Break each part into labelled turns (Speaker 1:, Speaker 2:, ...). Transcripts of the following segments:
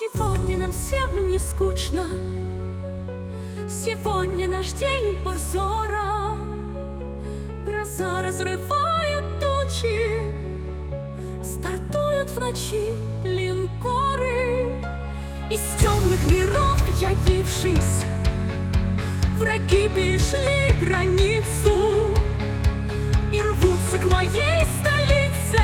Speaker 1: Сегодня нам всем не скучно, сегодня наш день позора. Гроза разрывает тучи, стартуют в ночи линкоры. Из темных миров явившись, враги перешли границу и рвутся к моей столице,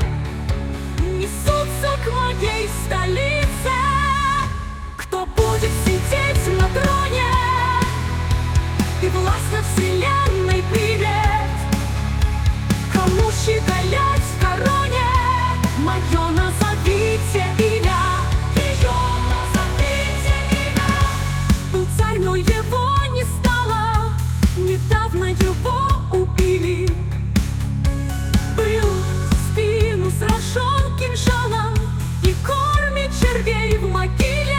Speaker 1: несутся к моей столице. Кто будет сидеть на троне и власть над вселенной примет? Кому щеголять в короне? Мое назовите имя, ее назовите имя. Был царь, но его не стало, недавно его убили. Был в спину сражен кинжалом и кормит червей в могиле.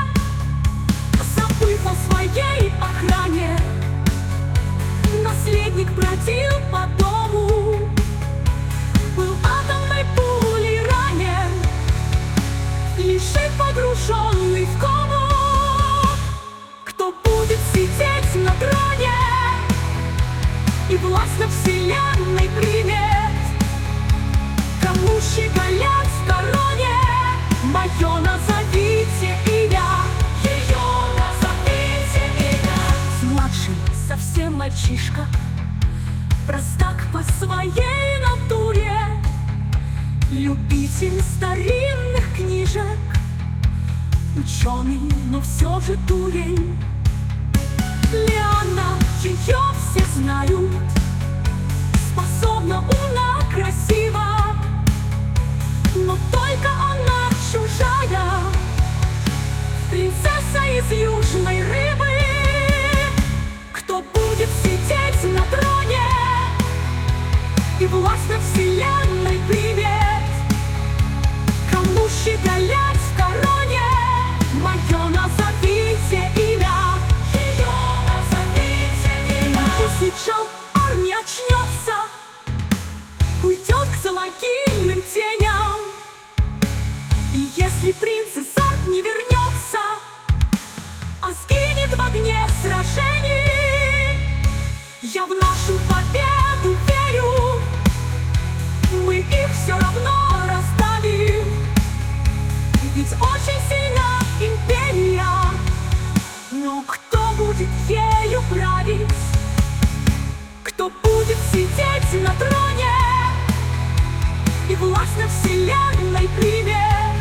Speaker 1: Забыв о своей охране, наследник бродил по дому. Был атомной пулей ранен, лишь погруженный в кому. Кто будет сидеть на троне и власть над вселенной примет? Кому щеголять в короне? Мое назовите имя, ее назовите имя. Младший, совсем мальчишка, простак по своей натуре, любитель старинных книжек, ученый, но все же дурень. Лиана, ее все знают, способна, умна, красива, но только она чужая, принцесса из южной рыбы. Кто будет сидеть на троне и власть над вселенной примет? Кому щеголять в короне? Мое назовите имя, ее назовите имя. Пусть ничал ар не очнется, уйдет к золотым теням. И если принц Изард не вернется, а сгинет в огне сражений, я в нашу победу верю. Мы их все равно раздавим, ведь очень сильна империя. Но кто будет ею править? Кто будет сидеть на троне и власть над вселенной примет?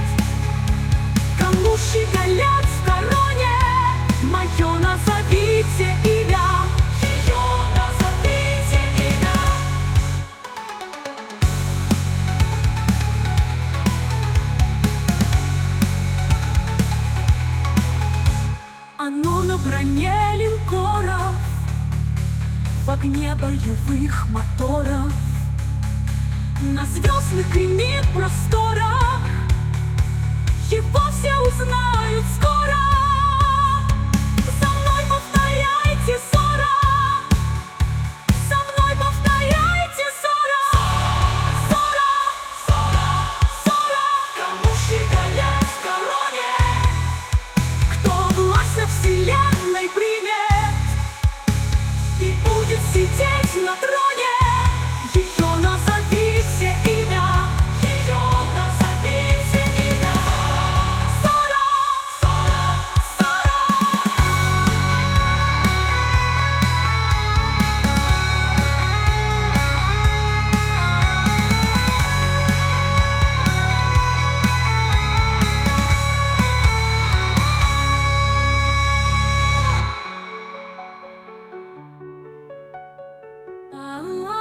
Speaker 1: Кому щеголять в короне? Мое назовите имя, ее назовите имя. Оно на броне линкоров, в огне боевых моторов, на звездных гремит просторах. Его все узнают скоро. За мной повторяйте ссора, за мной повторяйте ссора. Ссора, ссора, ссора. Кому щеголять в короне? Кто власть над вселенной примет и будет сидеть на троне? Ее назовите имя, ее назовите имя. Ссора, ссора, ссора. Ah